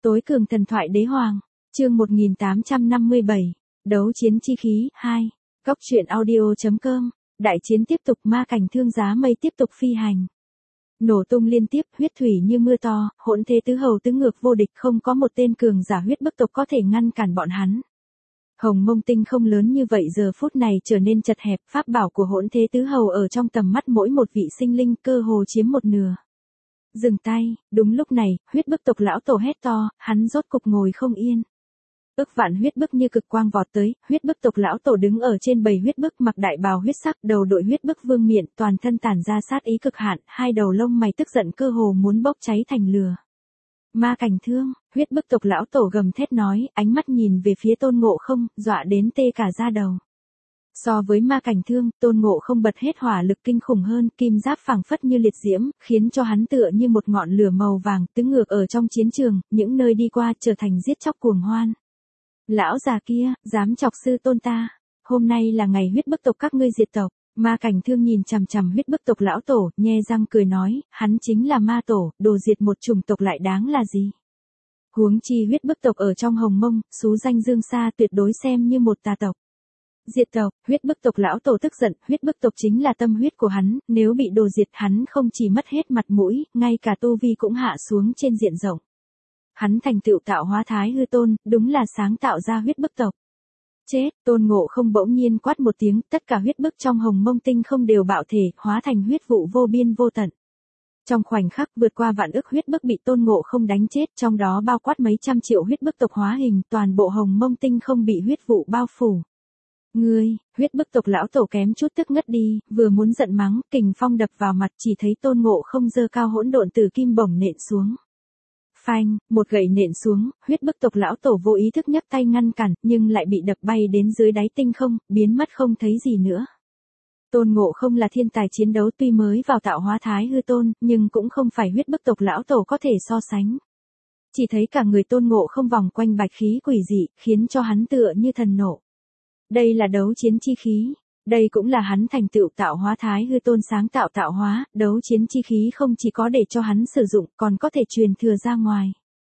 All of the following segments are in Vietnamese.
Tối cường thần thoại đế hoàng, chương 1857, đấu chiến chi khí 2, góc truyện audio.com, đại chiến tiếp tục, ma cảnh thương giá mây tiếp tục phi hành. Nổ tung liên tiếp, huyết thủy như mưa to, hỗn thế tứ hầu tứ ngược vô địch, không có một tên cường giả huyết bức tộc có thể ngăn cản bọn hắn. Hồng Mông tinh không lớn như vậy giờ phút này trở nên chật hẹp, pháp bảo của hỗn thế tứ hầu ở trong tầm mắt mỗi một vị sinh linh cơ hồ chiếm một nửa. Dừng tay, đúng lúc này, huyết bức tộc lão tổ hét to, hắn rốt cục ngồi không yên. Ức vạn huyết bức như cực quang vọt tới, huyết bức tộc lão tổ đứng ở trên bầy huyết bức mặc đại bào huyết sắc, đầu đội huyết bức vương miện, toàn thân tản ra sát ý cực hạn, hai đầu lông mày tức giận cơ hồ muốn bốc cháy thành lửa. Ma cảnh thương, huyết bức tộc lão tổ gầm thét nói, ánh mắt nhìn về phía Tôn Ngộ Không, dọa đến tê cả da đầu. So với ma cảnh thương, Tôn Ngộ Không bật hết hỏa lực kinh khủng hơn, kim giáp phảng phất như liệt diễm, khiến cho hắn tựa như một ngọn lửa màu vàng, tứ ngược ở trong chiến trường, những nơi đi qua trở thành giết chóc cuồng hoan. Lão già kia, dám chọc sư tôn ta, hôm nay là ngày huyết bức tộc các ngươi diệt tộc. Ma cảnh thương nhìn chằm chằm huyết bức tộc lão tổ, nhe răng cười nói, hắn chính là ma tổ, đồ diệt một chủng tộc lại đáng là gì. Huống chi huyết bức tộc ở trong Hồng Mông, xú danh dương xa, tuyệt đối xem như một tà tộc. Diệt tộc, huyết bức tộc lão tổ tức giận, huyết bức tộc chính là tâm huyết của hắn, nếu bị đồ diệt hắn không chỉ mất hết mặt mũi, ngay cả tu vi cũng hạ xuống trên diện rộng. Hắn thành tựu tạo hóa thái hư tôn, đúng là sáng tạo ra huyết bức tộc. Chết, Tôn Ngộ Không bỗng nhiên quát một tiếng, tất cả huyết bức trong Hồng Mông tinh không đều bạo thể, hóa thành huyết vụ vô biên vô tận. Trong khoảnh khắc vượt qua vạn ức huyết bức bị Tôn Ngộ Không đánh chết, trong đó bao quát mấy trăm triệu huyết bức tộc hóa hình, toàn bộ Hồng Mông tinh không bị huyết vụ bao phủ. Ngươi, huyết bức tộc lão tổ kém chút tức ngất đi, vừa muốn giận mắng, kình phong đập vào mặt, chỉ thấy Tôn Ngộ Không giơ cao hỗn độn tử kim bổng nện xuống. Phanh, một gậy nện xuống, huyết bức tộc lão tổ vô ý thức nhấc tay ngăn cản, nhưng lại bị đập bay đến dưới đáy tinh không, biến mất không thấy gì nữa. Tôn Ngộ Không là thiên tài chiến đấu, tuy mới vào tạo hóa thái hư tôn, nhưng cũng không phải huyết bức tộc lão tổ có thể so sánh. Chỉ thấy cả người Tôn Ngộ Không vòng quanh bạch khí quỷ dị, khiến cho hắn tựa như thần nộ. Đây là đấu chiến chi khí. Đây cũng là hắn thành tựu tạo hóa thái hư tôn sáng tạo tạo hóa, đấu chiến chi khí không chỉ có để cho hắn sử dụng, còn có thể truyền thừa ra ngoài.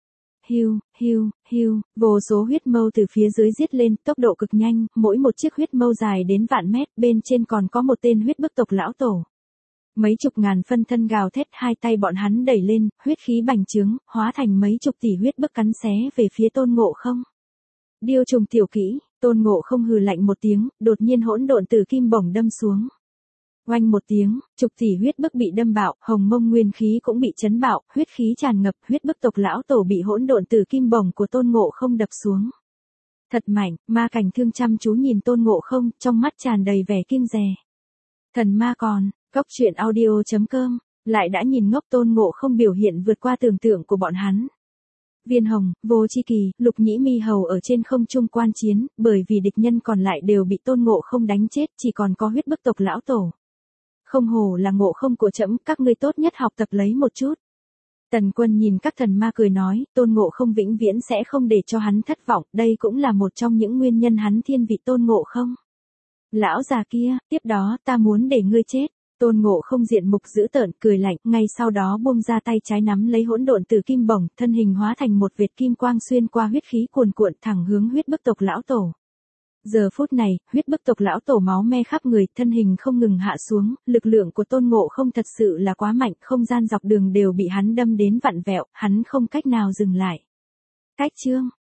Hiu, hiu, hiu, vô số huyết mâu từ phía dưới giết lên, tốc độ cực nhanh, mỗi một chiếc huyết mâu dài đến vạn mét, bên trên còn có một tên huyết bức tộc lão tổ. Mấy chục ngàn phân thân gào thét, hai tay bọn hắn đẩy lên, huyết khí bành trướng, hóa thành mấy chục tỷ huyết bức cắn xé về phía Tôn Ngộ Không. Điêu trùng tiểu kỹ. Tôn Ngộ Không hừ lạnh một tiếng, đột nhiên hỗn độn tử kim bổng đâm xuống. Oanh một tiếng, chục tỷ huyết bức bị đâm bạo, Hồng Mông nguyên khí cũng bị chấn bạo, huyết khí tràn ngập, huyết bức tộc lão tổ bị hỗn độn tử kim bổng của Tôn Ngộ Không đập xuống. Thật mạnh, ma cảnh thương chăm chú nhìn Tôn Ngộ Không, trong mắt tràn đầy vẻ kiêng dè. Thần ma còn, góc truyện audio.com, lại đã nhìn ngốc Tôn Ngộ Không biểu hiện vượt qua tưởng tượng của bọn hắn. Viên Hồng, Vô Chi Kỳ, Lục Nhĩ Mi Hầu ở trên không trung quan chiến, bởi vì địch nhân còn lại đều bị Tôn Ngộ Không đánh chết, chỉ còn có huyết bức tộc lão tổ. Không hổ là Ngộ Không của trẫm, các ngươi tốt nhất học tập lấy một chút. Tần Quân nhìn các thần ma cười nói, Tôn Ngộ Không vĩnh viễn sẽ không để cho hắn thất vọng, đây cũng là một trong những nguyên nhân hắn thiên vị Tôn Ngộ Không. Lão già kia, tiếp đó ta muốn để ngươi chết. Tôn Ngộ Không diện mục dữ tợn, cười lạnh, ngay sau đó buông ra tay trái nắm lấy hỗn độn tử kim bổng, thân hình hóa thành một vệt kim quang xuyên qua huyết khí cuồn cuộn thẳng hướng huyết bức tộc lão tổ. Giờ phút này, huyết bức tộc lão tổ máu me khắp người, thân hình không ngừng hạ xuống, lực lượng của Tôn Ngộ Không thật sự là quá mạnh, không gian dọc đường đều bị hắn đâm đến vặn vẹo, hắn không cách nào dừng lại. Cách chương